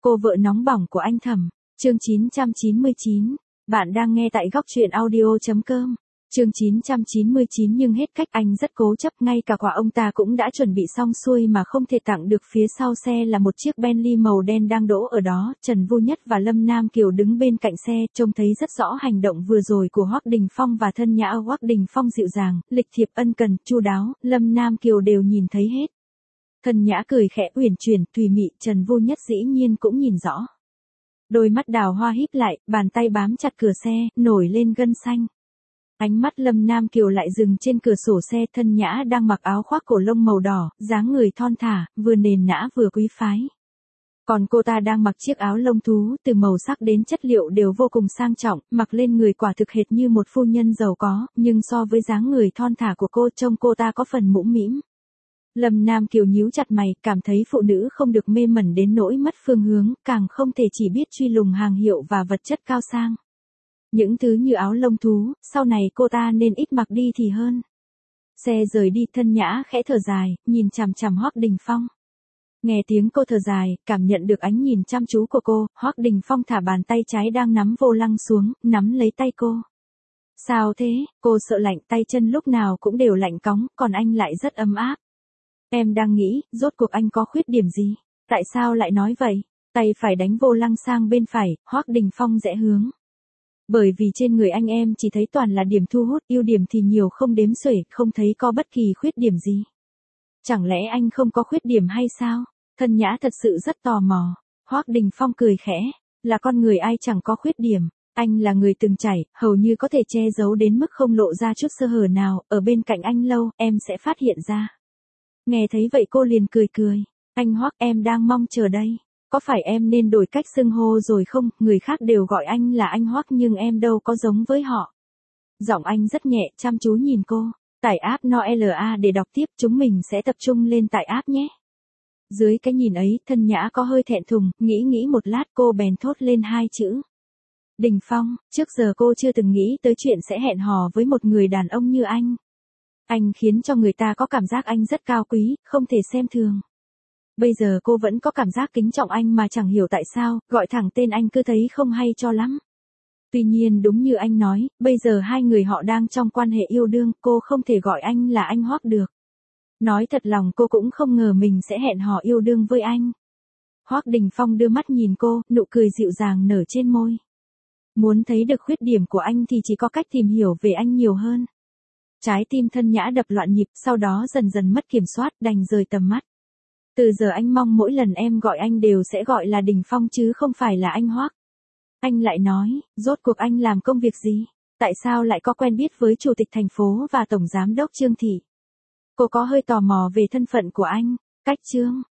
Cô vợ nóng bỏng của anh Thẩm, chương 999. Bạn đang nghe tại góc truyện audio.com. Chương 999 nhưng hết cách anh rất cố chấp, ngay cả quà ông ta cũng đã chuẩn bị xong xuôi mà không thể tặng được. Phía sau xe là một chiếc Bentley màu đen đang đỗ ở đó, Trần Vô Nhất và Lâm Nam Kiều đứng bên cạnh xe, trông thấy rất rõ hành động vừa rồi của Hoắc Đình Phong và Thân Nhã. Hoắc Đình Phong dịu dàng, lịch thiệp, ân cần, chu đáo, Lâm Nam Kiều đều nhìn thấy hết. Thân Nhã cười khẽ uyển chuyển, tùy mị, Trần Vô Nhất dĩ nhiên cũng nhìn rõ. Đôi mắt đào hoa híp lại, bàn tay bám chặt cửa xe, nổi lên gân xanh. Ánh mắt Lâm Nam Kiều lại dừng trên cửa sổ xe. Thân Nhã đang mặc áo khoác cổ lông màu đỏ, dáng người thon thả, vừa nền nã vừa quý phái. Còn cô ta đang mặc chiếc áo lông thú, từ màu sắc đến chất liệu đều vô cùng sang trọng, mặc lên người quả thực hệt như một phu nhân giàu có, nhưng so với dáng người thon thả của cô, trông cô ta có phần mũm mĩm. Lâm Nam Kiều nhíu chặt mày, cảm thấy phụ nữ không được mê mẩn đến nỗi mất phương hướng, càng không thể chỉ biết truy lùng hàng hiệu và vật chất cao sang. Những thứ như áo lông thú, sau này cô ta nên ít mặc đi thì hơn. Xe rời đi, Thân Nhã khẽ thở dài, nhìn chằm chằm Hoắc Đình Phong. Nghe tiếng cô thở dài, cảm nhận được ánh nhìn chăm chú của cô, Hoắc Đình Phong thả bàn tay trái đang nắm vô lăng xuống, nắm lấy tay cô. Sao thế? Cô sợ lạnh, tay chân lúc nào cũng đều lạnh cóng, còn anh lại rất ấm áp. Em đang nghĩ, rốt cuộc anh có khuyết điểm gì? Tại sao lại nói vậy? Tay phải đánh vô lăng sang bên phải, Hoắc Đình Phong rẽ hướng. Bởi vì trên người anh em chỉ thấy toàn là điểm thu hút, ưu điểm thì nhiều không đếm xuể, không thấy có bất kỳ khuyết điểm gì. Chẳng lẽ anh không có khuyết điểm hay sao? Thân Nhã thật sự rất tò mò. Hoắc Đình Phong cười khẽ, là con người ai chẳng có khuyết điểm. Anh là người từng trải, hầu như có thể che giấu đến mức không lộ ra chút sơ hở nào, ở bên cạnh anh lâu, em sẽ phát hiện ra. Nghe thấy vậy cô liền cười cười. Anh Hoắc, em đang mong chờ đây. Có phải em nên đổi cách xưng hô rồi không? Người khác đều gọi anh là anh Hoắc nhưng em đâu có giống với họ. Giọng anh rất nhẹ, chăm chú nhìn cô. Tải app NOLA để đọc tiếp, chúng mình sẽ tập trung lên tải app nhé. Dưới cái nhìn ấy, Thân Nhã có hơi thẹn thùng, nghĩ một lát cô bèn thốt lên hai chữ. Đình Phong, trước giờ cô chưa từng nghĩ tới chuyện sẽ hẹn hò với một người đàn ông như anh. Anh khiến cho người ta có cảm giác anh rất cao quý, không thể xem thường. Bây giờ cô vẫn có cảm giác kính trọng anh mà chẳng hiểu tại sao, gọi thẳng tên anh cứ thấy không hay cho lắm. Tuy nhiên đúng như anh nói, bây giờ hai người họ đang trong quan hệ yêu đương, cô không thể gọi anh là anh Hoắc được. Nói thật lòng cô cũng không ngờ mình sẽ hẹn hò yêu đương với anh. Hoắc Đình Phong đưa mắt nhìn cô, nụ cười dịu dàng nở trên môi. Muốn thấy được khuyết điểm của anh thì chỉ có cách tìm hiểu về anh nhiều hơn. Trái tim Thân Nhã đập loạn nhịp, sau đó dần dần mất kiểm soát, đành rời tầm mắt. Từ giờ anh mong mỗi lần em gọi anh đều sẽ gọi là Đình Phong chứ không phải là anh Hoắc. Anh lại nói, rốt cuộc anh làm công việc gì? Tại sao lại có quen biết với chủ tịch thành phố và tổng giám đốc Trương Thị? Cô có hơi tò mò về thân phận của anh. Cách Trương,